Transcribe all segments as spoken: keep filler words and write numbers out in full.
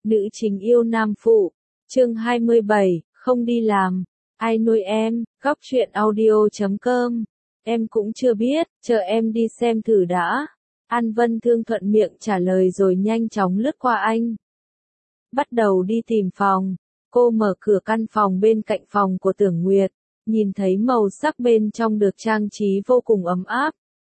Nữ chính yêu nam phụ. Chương hai mươi bảy, không đi làm. Ai nuôi em? Góc truyện audio chấm com. Em cũng chưa biết, chờ em đi xem thử đã. An Vân Thương thuận miệng trả lời rồi nhanh chóng lướt qua anh. Bắt đầu đi tìm phòng. Cô mở cửa căn phòng bên cạnh phòng của Tưởng Nguyệt, nhìn thấy màu sắc bên trong được trang trí vô cùng ấm áp.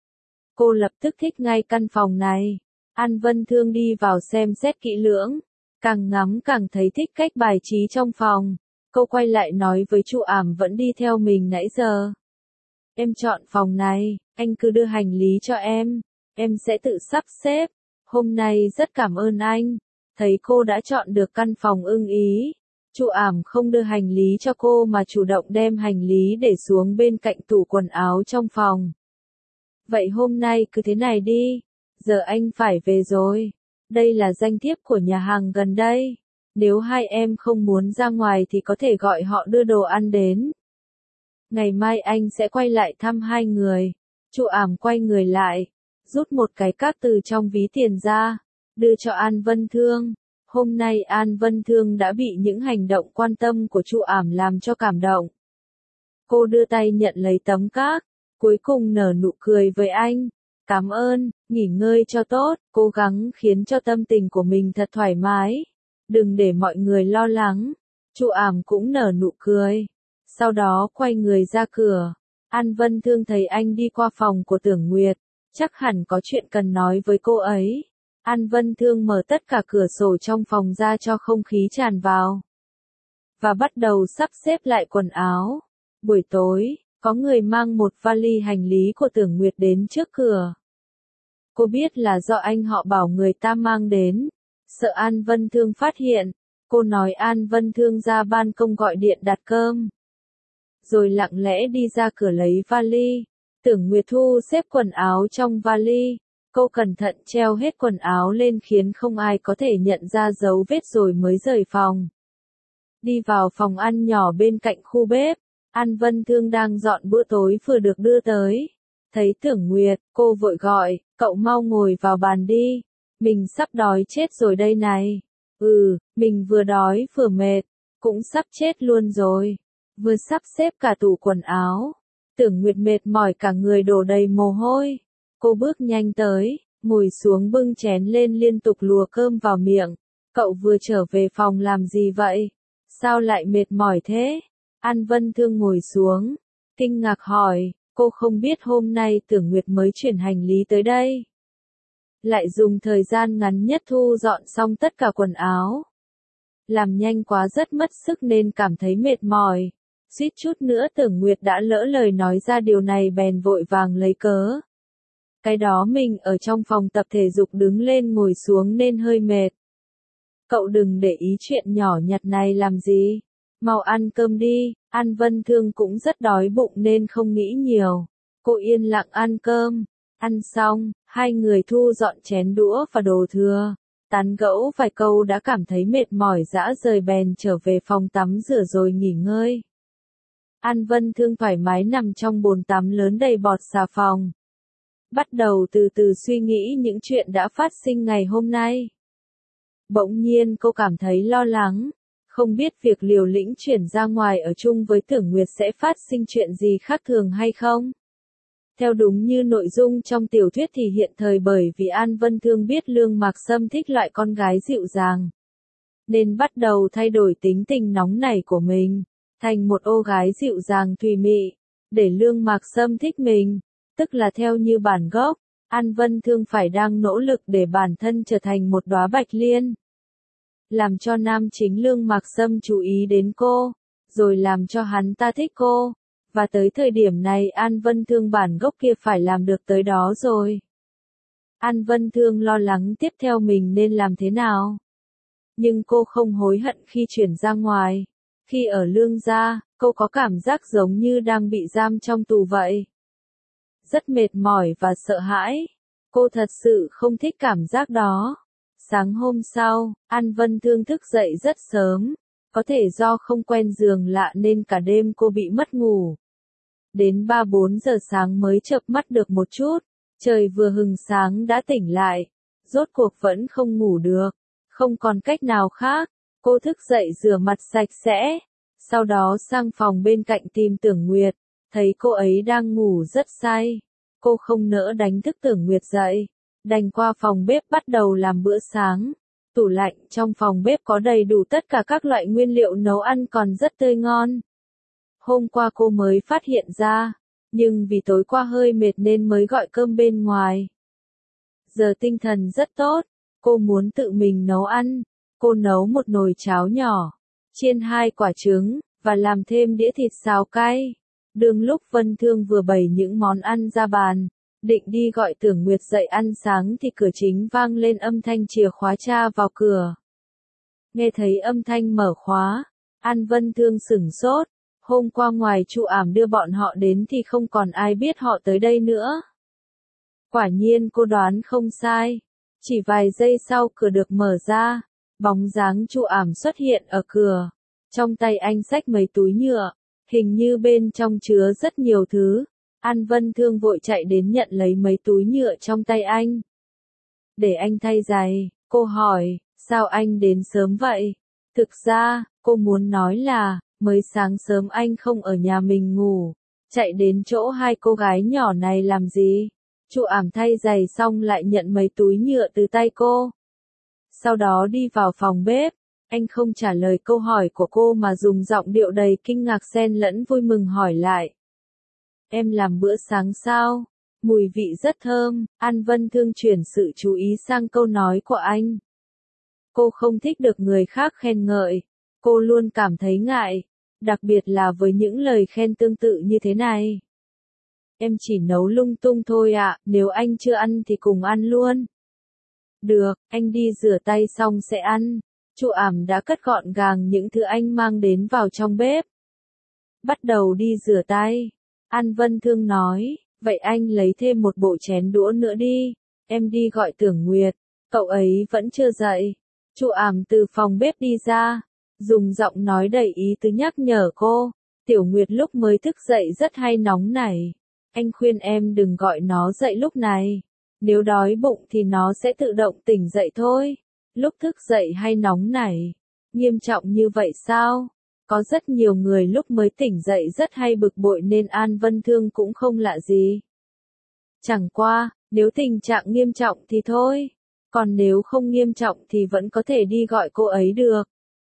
Cô lập tức thích ngay căn phòng này. An Vân Thương đi vào xem xét kỹ lưỡng, càng ngắm càng thấy thích cách bài trí trong phòng. Cô quay lại nói với Chu Ảm vẫn đi theo mình nãy giờ. Em chọn phòng này, anh cứ đưa hành lý cho em, em sẽ tự sắp xếp. Hôm nay rất cảm ơn anh. Thấy cô đã chọn được căn phòng ưng ý, Chu Ảm không đưa hành lý cho cô mà chủ động đem hành lý để xuống bên cạnh tủ quần áo trong phòng. Vậy hôm nay cứ thế này đi, giờ anh phải về rồi. Đây là danh thiếp của nhà hàng gần đây. Nếu hai em không muốn ra ngoài thì có thể gọi họ đưa đồ ăn đến. Ngày mai anh sẽ quay lại thăm hai người. Chu Ảm quay người lại, rút một cái cát từ trong ví tiền ra, đưa cho An Vân Thương. Hôm nay An Vân Thương đã bị những hành động quan tâm của Chu Ảm làm cho cảm động. Cô đưa tay nhận lấy tấm cát, cuối cùng nở nụ cười với anh. Cảm ơn, nghỉ ngơi cho tốt, cố gắng khiến cho tâm tình của mình thật thoải mái. Đừng để mọi người lo lắng. Chu Ảm cũng nở nụ cười. Sau đó quay người ra cửa. An Vân Thương thấy anh đi qua phòng của Tưởng Nguyệt, chắc hẳn có chuyện cần nói với cô ấy. An Vân Thương mở tất cả cửa sổ trong phòng ra cho không khí tràn vào, và bắt đầu sắp xếp lại quần áo. Buổi tối, có người mang một vali hành lý của Tưởng Nguyệt đến trước cửa. Cô biết là do anh họ bảo người ta mang đến, sợ An Vân Thương phát hiện. Cô nói An Vân Thương ra ban công gọi điện đặt cơm, rồi lặng lẽ đi ra cửa lấy vali. Tưởng Nguyệt thu xếp quần áo trong vali. Cô cẩn thận treo hết quần áo lên khiến không ai có thể nhận ra dấu vết rồi mới rời phòng. Đi vào phòng ăn nhỏ bên cạnh khu bếp, An Vân Thương đang dọn bữa tối vừa được đưa tới. Thấy Tưởng Nguyệt, cô vội gọi, cậu mau ngồi vào bàn đi. Mình sắp đói chết rồi đây này. Ừ, mình vừa đói vừa mệt, cũng sắp chết luôn rồi. Vừa sắp xếp cả tủ quần áo. Tưởng Nguyệt mệt mỏi cả người đổ đầy mồ hôi. Cô bước nhanh tới, ngồi xuống bưng chén lên liên tục lùa cơm vào miệng. Cậu vừa trở về phòng làm gì vậy? Sao lại mệt mỏi thế? An Vân Thương ngồi xuống, kinh ngạc hỏi. Cô không biết hôm nay Tưởng Nguyệt mới chuyển hành lý tới đây, lại dùng thời gian ngắn nhất thu dọn xong tất cả quần áo. Làm nhanh quá rất mất sức nên cảm thấy mệt mỏi. Suýt chút nữa Tưởng Nguyệt đã lỡ lời nói ra điều này bèn vội vàng lấy cớ. Cái đó mình ở trong phòng tập thể dục đứng lên ngồi xuống nên hơi mệt. Cậu đừng để ý chuyện nhỏ nhặt này làm gì. Mau ăn cơm đi. An Vân Thương cũng rất đói bụng nên không nghĩ nhiều. Cô yên lặng ăn cơm. Ăn xong, hai người thu dọn chén đũa và đồ thừa. Tán gẫu vài câu đã cảm thấy mệt mỏi rã rời bèn trở về phòng tắm rửa rồi nghỉ ngơi. An Vân Thương thoải mái nằm trong bồn tắm lớn đầy bọt xà phòng. Bắt đầu từ từ suy nghĩ những chuyện đã phát sinh ngày hôm nay. Bỗng nhiên cô cảm thấy lo lắng. Không biết việc liều lĩnh chuyển ra ngoài ở chung với Tưởng Nguyệt sẽ phát sinh chuyện gì khác thường hay không? Theo đúng như nội dung trong tiểu thuyết thì hiện thời bởi vì An Vân Thương biết Lương Mạc Sâm thích loại con gái dịu dàng, nên bắt đầu thay đổi tính tình nóng nảy của mình, thành một cô gái dịu dàng thùy mị, để Lương Mạc Sâm thích mình. Tức là theo như bản gốc, An Vân Thương phải đang nỗ lực để bản thân trở thành một đóa bạch liên, làm cho nam chính Lương Mạc Sâm chú ý đến cô, rồi làm cho hắn ta thích cô. Và tới thời điểm này An Vân Thương bản gốc kia phải làm được tới đó rồi. An Vân Thương lo lắng tiếp theo mình nên làm thế nào. Nhưng cô không hối hận khi chuyển ra ngoài. Khi ở Lương gia, cô có cảm giác giống như đang bị giam trong tù vậy. Rất mệt mỏi và sợ hãi. Cô thật sự không thích cảm giác đó. Sáng hôm sau, An Vân Thương thức dậy rất sớm. Có thể do không quen giường lạ nên cả đêm cô bị mất ngủ. Đến ba bốn giờ sáng mới chợp mắt được một chút. Trời vừa hừng sáng đã tỉnh lại. Rốt cuộc vẫn không ngủ được. Không còn cách nào khác, cô thức dậy rửa mặt sạch sẽ, sau đó sang phòng bên cạnh tìm Tưởng Nguyệt, thấy cô ấy đang ngủ rất say. Cô không nỡ đánh thức Tưởng Nguyệt dậy, đành qua phòng bếp bắt đầu làm bữa sáng. Tủ lạnh trong phòng bếp có đầy đủ tất cả các loại nguyên liệu nấu ăn còn rất tươi ngon. Hôm qua cô mới phát hiện ra, nhưng vì tối qua hơi mệt nên mới gọi cơm bên ngoài. Giờ tinh thần rất tốt, cô muốn tự mình nấu ăn. Cô nấu một nồi cháo nhỏ, chiên hai quả trứng, và làm thêm đĩa thịt xào cay. Đương lúc Vân Thương vừa bày những món ăn ra bàn, định đi gọi Tưởng Nguyệt dậy ăn sáng thì cửa chính vang lên âm thanh chìa khóa tra vào cửa. Nghe thấy âm thanh mở khóa, An Vân Thương sửng sốt, hôm qua ngoài Chu Ảm đưa bọn họ đến thì không còn ai biết họ tới đây nữa. Quả nhiên cô đoán không sai, chỉ vài giây sau cửa được mở ra, bóng dáng Chu Ảm xuất hiện ở cửa, trong tay anh xách mấy túi nhựa, hình như bên trong chứa rất nhiều thứ. An Vân Thương vội chạy đến nhận lấy mấy túi nhựa trong tay anh. Để anh thay giày, cô hỏi, sao anh đến sớm vậy? Thực ra, cô muốn nói là, mới sáng sớm anh không ở nhà mình ngủ, chạy đến chỗ hai cô gái nhỏ này làm gì? Chu Ảm thay giày xong lại nhận mấy túi nhựa từ tay cô. Sau đó đi vào phòng bếp, anh không trả lời câu hỏi của cô mà dùng giọng điệu đầy kinh ngạc xen lẫn vui mừng hỏi lại. Em làm bữa sáng sao? Mùi vị rất thơm. An Vân Thương chuyển sự chú ý sang câu nói của anh. Cô không thích được người khác khen ngợi. Cô luôn cảm thấy ngại, đặc biệt là với những lời khen tương tự như thế này. Em chỉ nấu lung tung thôi ạ, nếu anh chưa ăn thì cùng ăn luôn. Được, anh đi rửa tay xong sẽ ăn. Chu Ảm đã cất gọn gàng những thứ anh mang đến vào trong bếp. Bắt đầu đi rửa tay. An Vân Thương nói, vậy anh lấy thêm một bộ chén đũa nữa đi, em đi gọi Tưởng Nguyệt, cậu ấy vẫn chưa dậy. Chu Ảm từ phòng bếp đi ra, dùng giọng nói đầy ý tứ nhắc nhở cô, Tiểu Nguyệt lúc mới thức dậy rất hay nóng nảy, anh khuyên em đừng gọi nó dậy lúc này, nếu đói bụng thì nó sẽ tự động tỉnh dậy thôi, lúc thức dậy hay nóng nảy, nghiêm trọng như vậy sao? Có rất nhiều người lúc mới tỉnh dậy rất hay bực bội nên An Vân Thương cũng không lạ gì. Chẳng qua, nếu tình trạng nghiêm trọng thì thôi, còn nếu không nghiêm trọng thì vẫn có thể đi gọi cô ấy được.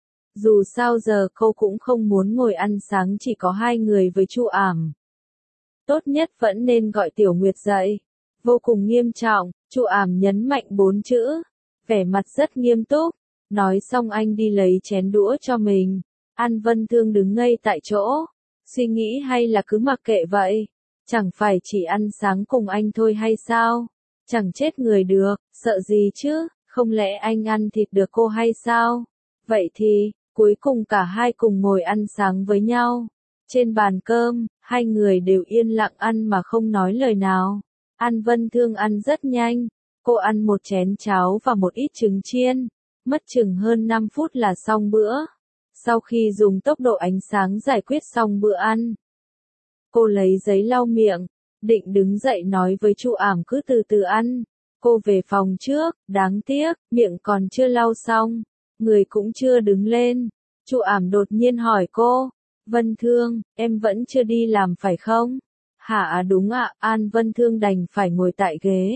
Dù sao giờ cô cũng không muốn ngồi ăn sáng chỉ có hai người với Chu Ảm. Tốt nhất vẫn nên gọi Tiểu Nguyệt dậy. Vô cùng nghiêm trọng, Chu Ảm nhấn mạnh bốn chữ, vẻ mặt rất nghiêm túc. Nói xong anh đi lấy chén đũa cho mình. An Vân Thương đứng ngây tại chỗ, suy nghĩ hay là cứ mặc kệ vậy, chẳng phải chỉ ăn sáng cùng anh thôi hay sao, chẳng chết người được, sợ gì chứ, không lẽ anh ăn thịt được cô hay sao, vậy thì, cuối cùng cả hai cùng ngồi ăn sáng với nhau, trên bàn cơm, hai người đều yên lặng ăn mà không nói lời nào, An Vân Thương ăn rất nhanh, cô ăn một chén cháo và một ít trứng chiên, mất chừng hơn năm phút là xong bữa. Sau khi dùng tốc độ ánh sáng giải quyết xong bữa ăn, cô lấy giấy lau miệng, định đứng dậy nói với Chu Ảm cứ từ từ ăn. Cô về phòng trước, đáng tiếc, miệng còn chưa lau xong, người cũng chưa đứng lên. Chu Ảm đột nhiên hỏi cô, Vân Thương, em vẫn chưa đi làm phải không? Hả đúng ạ, An Vân Thương đành phải ngồi tại ghế.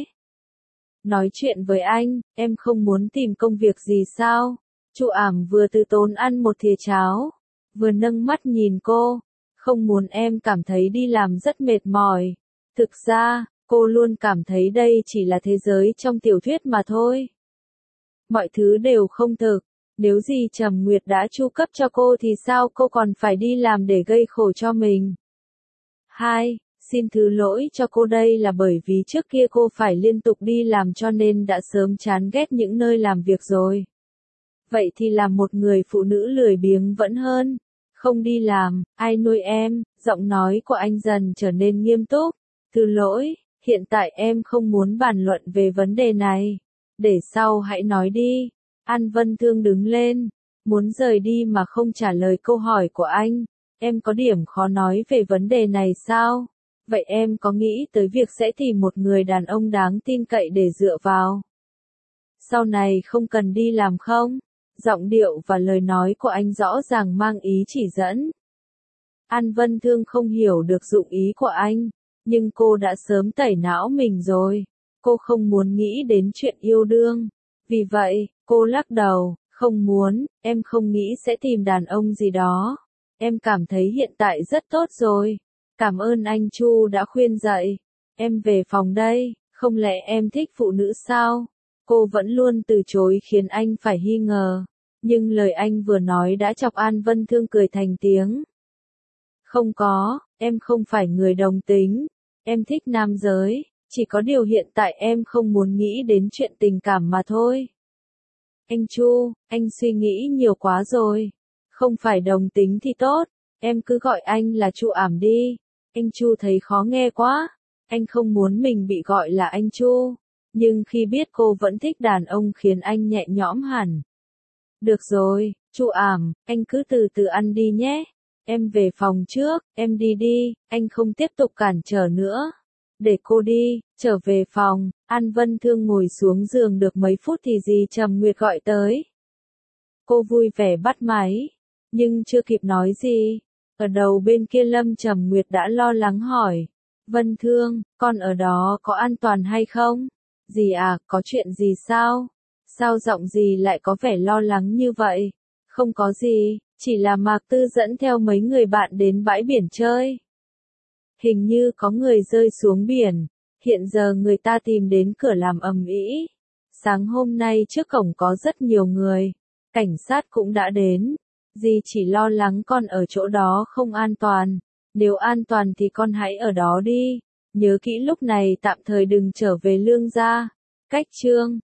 Nói chuyện với anh, em không muốn tìm công việc gì sao? Chu Ảm vừa từ tốn ăn một thìa cháo, vừa nâng mắt nhìn cô, không muốn em cảm thấy đi làm rất mệt mỏi. Thực ra, cô luôn cảm thấy đây chỉ là thế giới trong tiểu thuyết mà thôi. Mọi thứ đều không thực, nếu gì Trầm Nguyệt đã chu cấp cho cô thì sao cô còn phải đi làm để gây khổ cho mình. Hai, xin thứ lỗi cho cô đây là bởi vì trước kia cô phải liên tục đi làm cho nên đã sớm chán ghét những nơi làm việc rồi. Vậy thì làm một người phụ nữ lười biếng vẫn hơn. Không đi làm, ai nuôi em? Giọng nói của anh dần trở nên nghiêm túc. Thứ lỗi, hiện tại em không muốn bàn luận về vấn đề này. Để sau hãy nói đi. An Vân Thương đứng lên, muốn rời đi mà không trả lời câu hỏi của anh. Em có điểm khó nói về vấn đề này sao? Vậy em có nghĩ tới việc sẽ tìm một người đàn ông đáng tin cậy để dựa vào? Sau này không cần đi làm không? Giọng điệu và lời nói của anh rõ ràng mang ý chỉ dẫn. An Vân Thương không hiểu được dụng ý của anh, nhưng cô đã sớm tẩy não mình rồi. Cô không muốn nghĩ đến chuyện yêu đương. Vì vậy, cô lắc đầu, không muốn, em không nghĩ sẽ tìm đàn ông gì đó. Em cảm thấy hiện tại rất tốt rồi. Cảm ơn anh Chu đã khuyên dạy. Em về phòng đây, không lẽ em thích phụ nữ sao? Cô vẫn luôn từ chối khiến anh phải nghi ngờ. Nhưng lời anh vừa nói đã chọc An Vân Thương cười thành tiếng. Không có, em không phải người đồng tính. Em thích nam giới, chỉ có điều hiện tại em không muốn nghĩ đến chuyện tình cảm mà thôi. Anh Chu, anh suy nghĩ nhiều quá rồi. Không phải đồng tính thì tốt, em cứ gọi anh là Chu Ảm đi. Anh Chu thấy khó nghe quá. Anh không muốn mình bị gọi là anh Chu. Nhưng khi biết cô vẫn thích đàn ông khiến anh nhẹ nhõm hẳn. Được rồi, Chu Ảm, anh cứ từ từ ăn đi nhé. Em về phòng trước, em đi đi, anh không tiếp tục cản trở nữa. Để cô đi, trở về phòng, An Vân Thương ngồi xuống giường được mấy phút thì dì Trầm Nguyệt gọi tới. Cô vui vẻ bắt máy, nhưng chưa kịp nói gì. Ở đầu bên kia Lâm Trầm Nguyệt đã lo lắng hỏi. Vân Thương, con ở đó có an toàn hay không? Dì à, có chuyện gì sao? Sao giọng dì lại có vẻ lo lắng như vậy? Không có gì, chỉ là Mạc Tư dẫn theo mấy người bạn đến bãi biển chơi. Hình như có người rơi xuống biển, hiện giờ người ta tìm đến cửa làm ầm ĩ. Sáng hôm nay trước cổng có rất nhiều người, cảnh sát cũng đã đến. Dì chỉ lo lắng con ở chỗ đó không an toàn, nếu an toàn thì con hãy ở đó đi. Nhớ kỹ lúc này tạm thời đừng trở về Lương gia. Cách chương